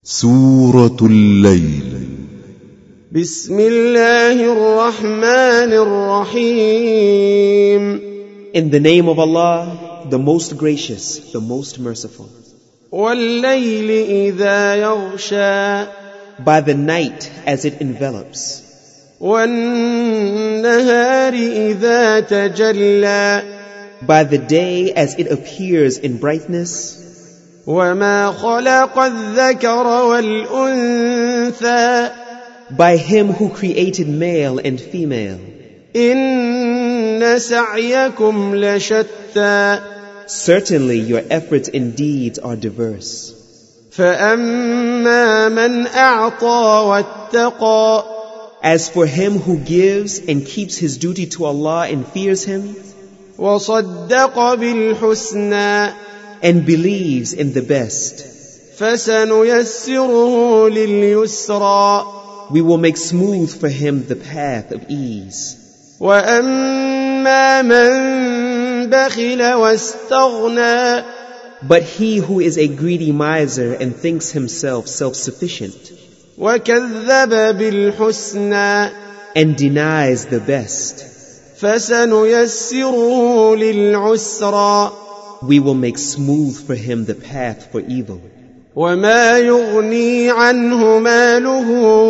سورة الليل. بسم الله الرحمن الرحيم. In the name of Allah, the most gracious, the most merciful. والليل إذا يغشى. By the night as it envelops. والنهار إذا تجلى. By the day as it appears in brightness. وما خلق الذكر والأنثى. By Him who created male and female. إن سعيكم لشتى. Certainly your efforts and deeds are diverse. فأما من أعطى واتقى. As for him who gives and keeps his duty to Allah and fears Him, وصدق بالحسنى. and believes in the best, فسنيسره لليسرى. we will make smooth for him the path of ease. وأما من بخل واستغنى. But he who is a greedy miser and thinks himself self-sufficient, وكذب بالحسنى. and denies the best, فسنيسره للعسرى. we will make smooth for him the path for evil. وما يغني عنه ماله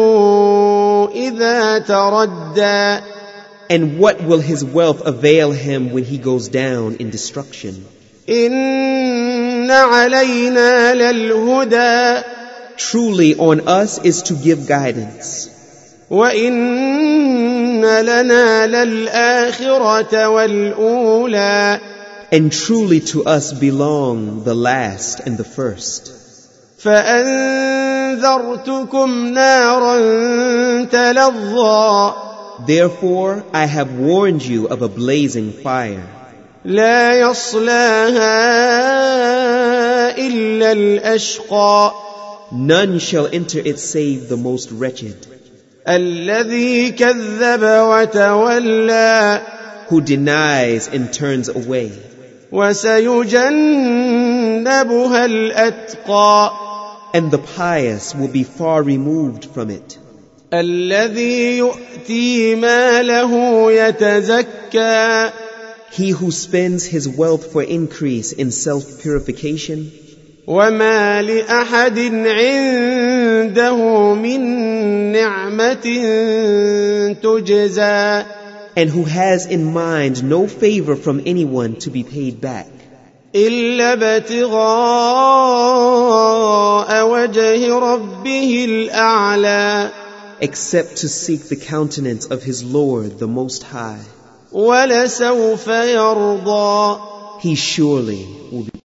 إذا تردى. And what will his wealth avail him when he goes down in destruction? إن علينا للهدى. Truly on us is to give guidance. وإن لنا للآخرة والأولى. And truly to us belong the last and the first. فأنذرتكم نارا تلظى. Therefore I have warned you of a blazing fire. لا يصلاها إلا الأشقى. None shall enter it save the most wretched, الذي كذب وتولى. who denies and turns away. وسيجنبها الأتقى. And the pious will be far removed from it, الذي يؤتي ماله يتزكى. he who spends his wealth for increase in self-purification. وما لأحد عنده من نعمة تجزى. And who has in mind no favor from anyone to be paid back, إلا ابتغاء وجه ربه الأعلى. except to seek the countenance of his Lord the Most High. ولسوف يرضى. He surely will be